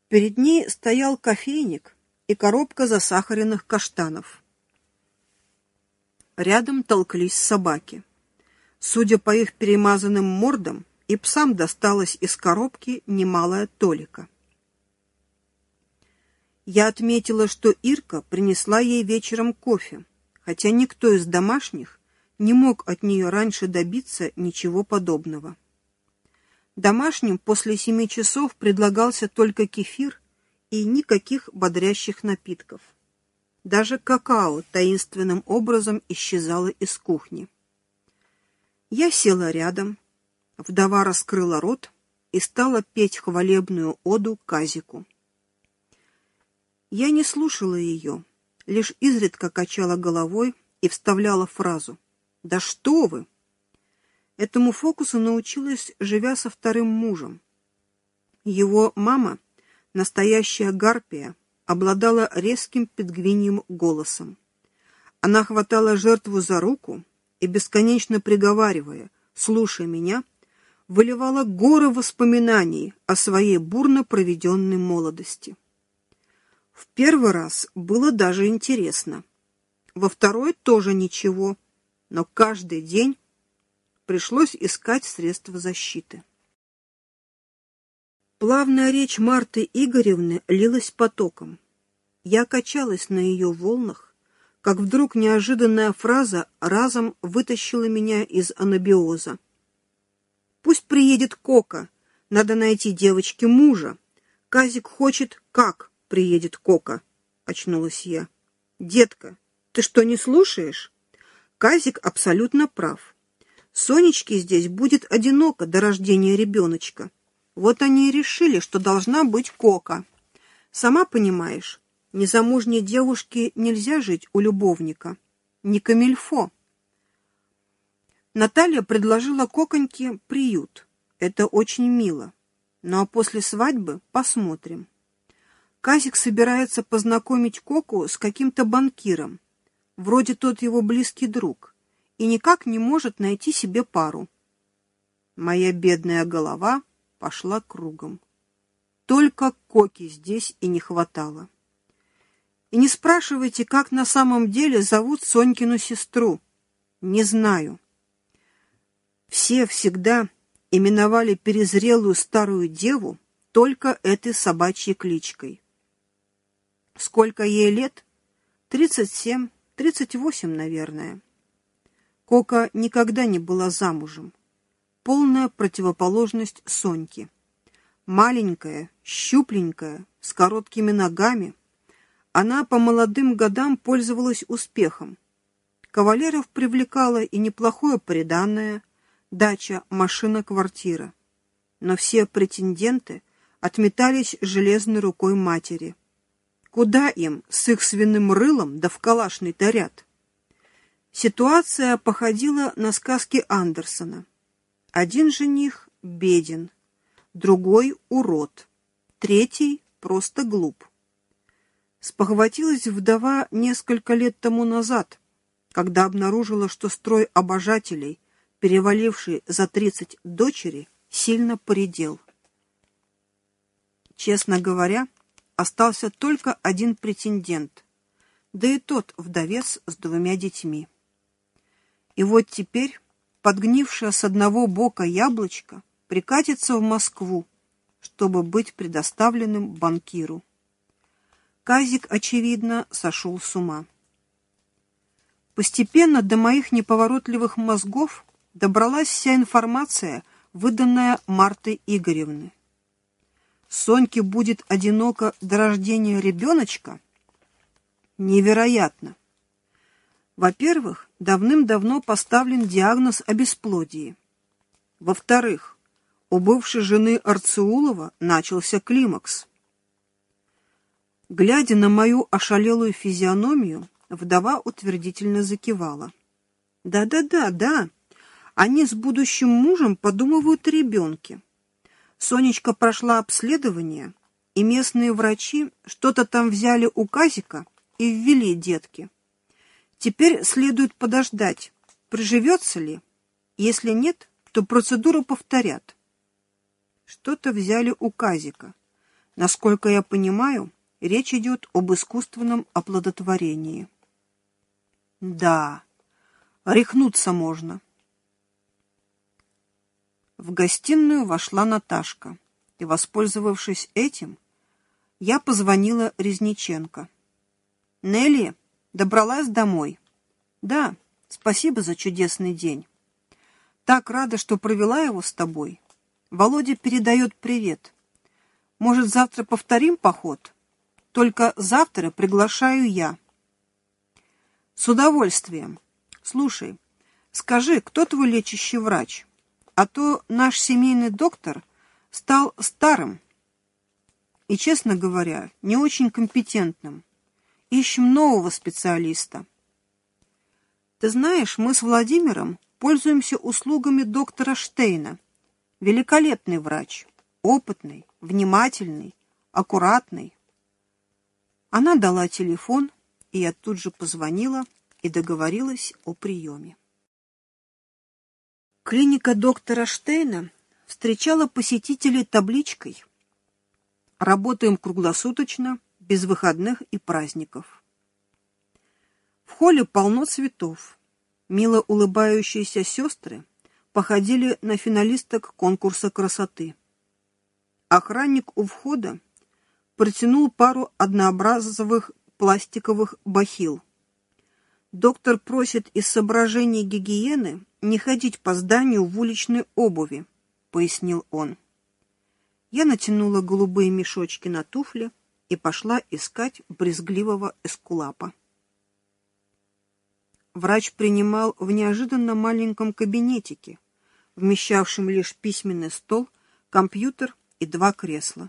Перед ней стоял кофейник и коробка засахаренных каштанов. Рядом толклись собаки. Судя по их перемазанным мордам, и псам досталось из коробки немалая толика. Я отметила, что Ирка принесла ей вечером кофе, хотя никто из домашних не мог от нее раньше добиться ничего подобного. Домашним после 7 часов предлагался только кефир и никаких бодрящих напитков. Даже какао таинственным образом исчезало из кухни. Я села рядом, вдова раскрыла рот и стала петь хвалебную оду Казику. Я не слушала ее, лишь изредка качала головой и вставляла фразу «Да что вы!». Этому фокусу научилась, живя со вторым мужем. Его мама, настоящая гарпия, обладала резким пингвиньим голосом. Она хватала жертву за руку и, бесконечно приговаривая «слушай меня», выливала горы воспоминаний о своей бурно проведенной молодости. В первый раз было даже интересно. Во второй тоже ничего, но каждый день пришлось искать средства защиты. Плавная речь Марты Игоревны лилась потоком. Я качалась на ее волнах, как вдруг неожиданная фраза разом вытащила меня из анабиоза. «Пусть приедет Кока. Надо найти девочке мужа. Казик хочет, как приедет Кока», — очнулась я. «Детка, ты что, не слушаешь? Казик абсолютно прав. Сонечке здесь будет одиноко до рождения ребеночка. Вот они и решили, что должна быть Кока. Сама понимаешь, незамужней девушке нельзя жить у любовника. Не камильфо». Наталья предложила Коконьке приют. Это очень мило. Ну а после свадьбы посмотрим. Казик собирается познакомить Коку с каким-то банкиром. Вроде тот его близкий друг. И никак не может найти себе пару. Моя бедная голова пошла кругом. Только Коки здесь и не хватало. И не спрашивайте, как на самом деле зовут Сонькину сестру. Не знаю. Все всегда именовали перезрелую старую деву только этой собачьей кличкой. Сколько ей лет? 37, 38, наверное. Кока никогда не была замужем. Полная противоположность Соньке. Маленькая, щупленькая, с короткими ногами. Она по молодым годам пользовалась успехом. Кавалеров привлекала и неплохое приданое, дача, машина, квартира. Но все претенденты отметались железной рукой матери. Куда им с их свиным рылом да в калашный-то ряд? Ситуация походила на сказки Андерсона. Один жених беден, другой урод, третий просто глуп. Спохватилась вдова несколько лет тому назад, когда обнаружила, что строй обожателей, переваливший за 30 дочери, сильно поредел. Честно говоря, остался только один претендент, да и тот вдовец с 2 детьми. И вот теперь подгнившее с одного бока яблочко прикатится в Москву, чтобы быть предоставленным банкиру. Казик, очевидно, сошел с ума. Постепенно до моих неповоротливых мозгов добралась вся информация, выданная Мартой Игоревной. Соньке будет одиноко до рождения ребеночка? Невероятно. Во-первых, давным-давно поставлен диагноз о бесплодии. Во-вторых, у бывшей жены Арцеулова начался климакс. Глядя на мою ошалелую физиономию, вдова утвердительно закивала. Да. Они с будущим мужем подумывают о ребенке. Сонечка прошла обследование, и местные врачи что-то там взяли у Казика и ввели детки. Теперь следует подождать, приживется ли. Если нет, то процедуру повторят. Что-то взяли у Казика. Насколько я понимаю, речь идет об искусственном оплодотворении. Да, рехнуться можно. В гостиную вошла Наташка, и, воспользовавшись этим, я позвонила Резниченко. «Нелли, добралась домой?» «Да, спасибо за чудесный день. Так рада, что провела его с тобой. Володя передает привет. Может, завтра повторим поход? Только завтра приглашаю я». «С удовольствием. Слушай, скажи, кто твой лечащий врач? А то наш семейный доктор стал старым и, честно говоря, не очень компетентным. Ищем нового специалиста». «Ты знаешь, мы с Владимиром пользуемся услугами доктора Штейна. Великолепный врач, опытный, внимательный, аккуратный». Она дала телефон, и я тут же позвонила и договорилась о приеме. Клиника доктора Штейна встречала посетителей табличкой «Работаем круглосуточно, без выходных и праздников». В холле полно цветов. Мило улыбающиеся сестры походили на финалисток конкурса красоты. Охранник у входа протянул пару однообразовых пластиковых бахил. «Доктор просит из соображений гигиены не ходить по зданию в уличной обуви», — пояснил он. Я натянула голубые мешочки на туфли и пошла искать брезгливого эскулапа. Врач принимал в неожиданно маленьком кабинетике, вмещавшем лишь письменный стол, компьютер и 2 кресла.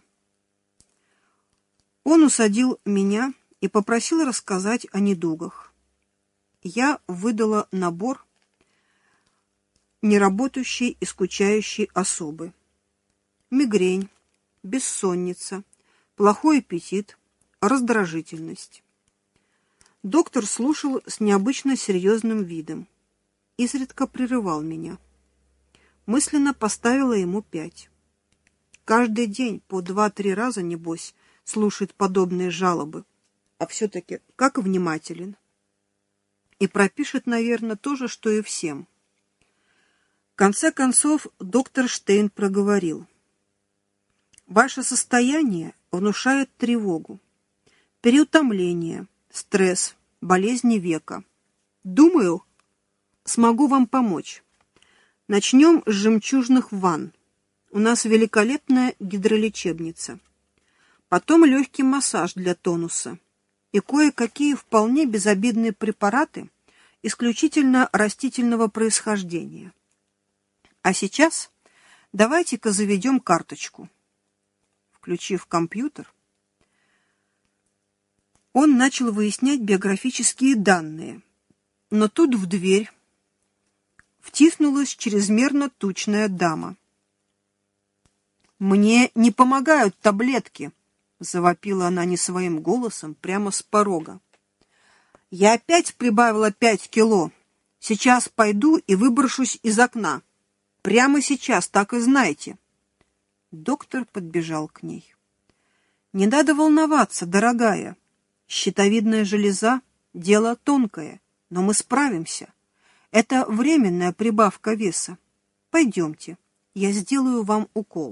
Он усадил меня и попросил рассказать о недугах. Я выдала набор неработающей и скучающей особы. Мигрень, бессонница, плохой аппетит, раздражительность. Доктор слушал с необычно серьезным видом, изредка прерывал меня. Мысленно поставила ему 5. Каждый день по 2-3 раза, небось, слушает подобные жалобы, а все-таки как внимателен. И пропишет, наверное, то же, что и всем. В конце концов, доктор Штейн проговорил: «Ваше состояние внушает тревогу, переутомление, стресс, болезни века. Думаю, смогу вам помочь. Начнем с жемчужных ванн. У нас великолепная гидролечебница. Потом легкий массаж для тонуса и кое-какие вполне безобидные препараты исключительно растительного происхождения. А сейчас давайте-ка заведем карточку». Включив компьютер, он начал выяснять биографические данные, но тут в дверь втиснулась чрезмерно тучная дама. «Мне не помогают таблетки», — завопила она не своим голосом прямо с порога. «Я опять прибавила 5 кило. Сейчас пойду и выброшусь из окна. Прямо сейчас, так и знайте». Доктор подбежал к ней. «Не надо волноваться, дорогая. Щитовидная железа – дело тонкое, но мы справимся. Это временная прибавка веса. Пойдемте, я сделаю вам укол».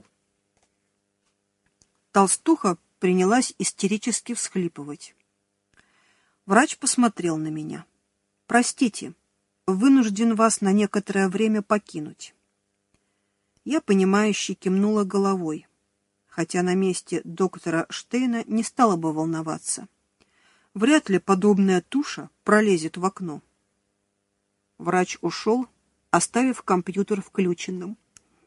Толстуха принялась истерически всхлипывать. Врач посмотрел на меня. «Простите, вынужден вас на некоторое время покинуть». Я, понимающе кивнула головой, хотя на месте доктора Штейна не стала бы волноваться. Вряд ли подобная туша пролезет в окно. Врач ушел, оставив компьютер включенным.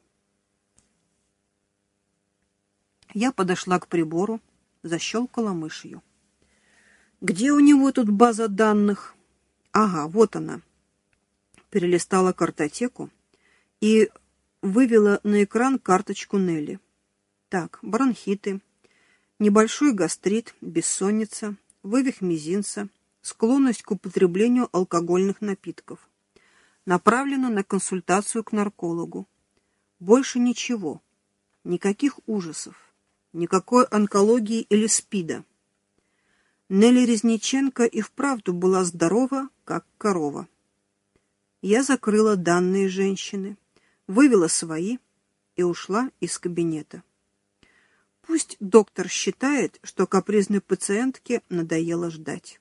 Я подошла к прибору, защелкала мышью. «Где у него тут база данных?» «Ага, вот она». Перелистала картотеку и вывела на экран карточку Нелли. Так, бронхиты, небольшой гастрит, бессонница, вывих мизинца, склонность к употреблению алкогольных напитков. Направлена на консультацию к наркологу. Больше ничего, никаких ужасов. никакой онкологии или СПИДа. Нелли Резниченко и вправду была здорова, как корова. Я закрыла данные женщины, вывела свои и ушла из кабинета. Пусть доктор считает, что капризной пациентке надоело ждать.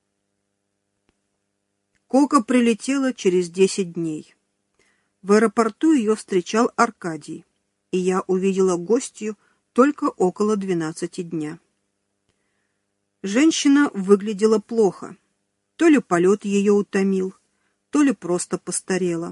Кока прилетела через 10 дней. В аэропорту ее встречал Аркадий, и я увидела гостью только около 12 дня. Женщина выглядела плохо. То ли полет ее утомил, то ли просто постарела.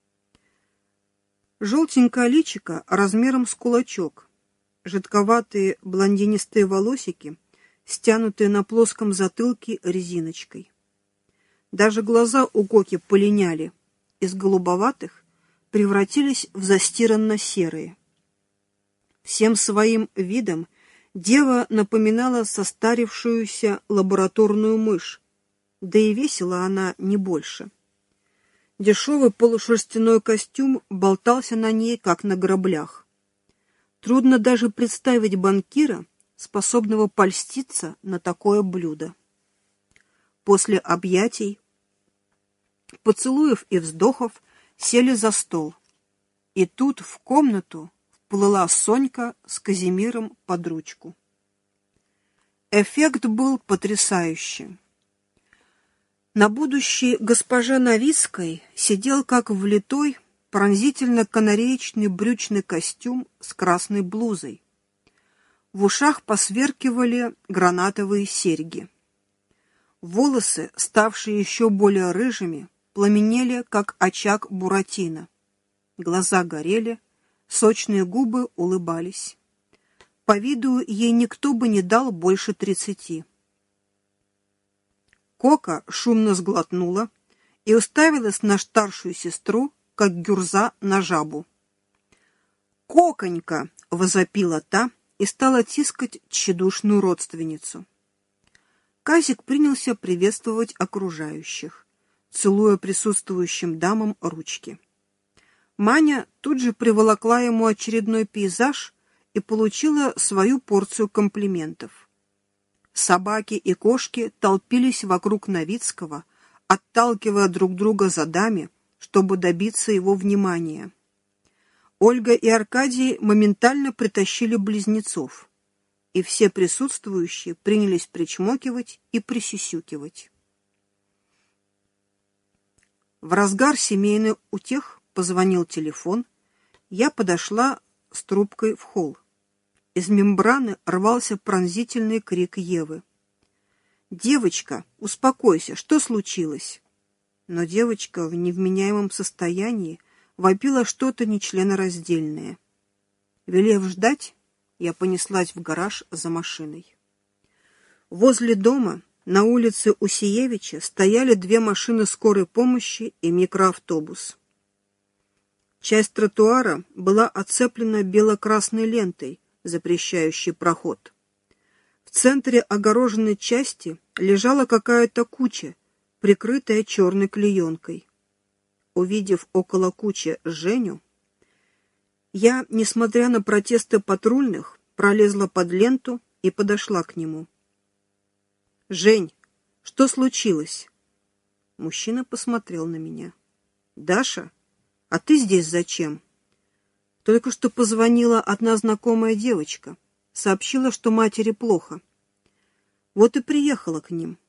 Желтенькое личико размером с кулачок, жидковатые блондинистые волосики, стянутые на плоском затылке резиночкой. Даже глаза у Коки полиняли, из голубоватых превратились в застиранно-серые. Всем своим видом дева напоминала состарившуюся лабораторную мышь, да и весила она не больше. Дешевый полушерстяной костюм болтался на ней, как на граблях. Трудно даже представить банкира, способного польститься на такое блюдо. После объятий, поцелуев и вздохов сели за стол. И тут в комнату вплыла Сонька с Казимиром под ручку. Эффект был потрясающий. На будущей госпоже Новицкой сидел как влитой пронзительно-канареечный брючный костюм с красной блузой. В ушах посверкивали гранатовые серьги. Волосы, ставшие еще более рыжими, пламенели, как очаг Буратино. Глаза горели, сочные губы улыбались. По виду ей никто бы не дал больше 30. Кока шумно сглотнула и уставилась на старшую сестру, как гюрза на жабу. «Коконька!» — возопила та и стала тискать тщедушную родственницу. Казик принялся приветствовать окружающих, целуя присутствующим дамам ручки. Маня тут же приволокла ему очередной пейзаж и получила свою порцию комплиментов. Собаки и кошки толпились вокруг Новицкого, отталкивая друг друга задами, чтобы добиться его внимания. Ольга и Аркадий моментально притащили близнецов, и все присутствующие принялись причмокивать и присюсюкивать. В разгар семейных утех позвонил телефон. Я подошла с трубкой в холл. Из мембраны рвался пронзительный крик Евы. «Девочка, успокойся, что случилось?» Но девочка в невменяемом состоянии вопила что-то нечленораздельное. Велев ждать, я понеслась в гараж за машиной. Возле дома, на улице Усиевича, стояли 2 машины скорой помощи и микроавтобус. Часть тротуара была оцеплена бело-красной лентой, запрещающей проход. В центре огороженной части лежала какая-то куча, прикрытая черной клеенкой. Увидев около кучи Женю, я, несмотря на протесты патрульных, пролезла под ленту и подошла к нему. «Жень, что случилось?» Мужчина посмотрел на меня. «Даша, а ты здесь зачем?» «Только что позвонила одна знакомая девочка. Сообщила, что матери плохо. Вот и приехала к ним».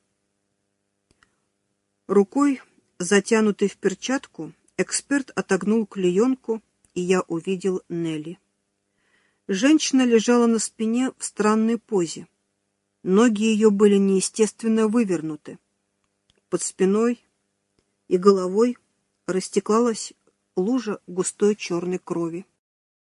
Рукой, затянутой в перчатку, эксперт отогнул клеенку, и я увидел Нелли. Женщина лежала на спине в странной позе. Ноги ее были неестественно вывернуты. Под спиной и головой растеклась лужа густой черной крови.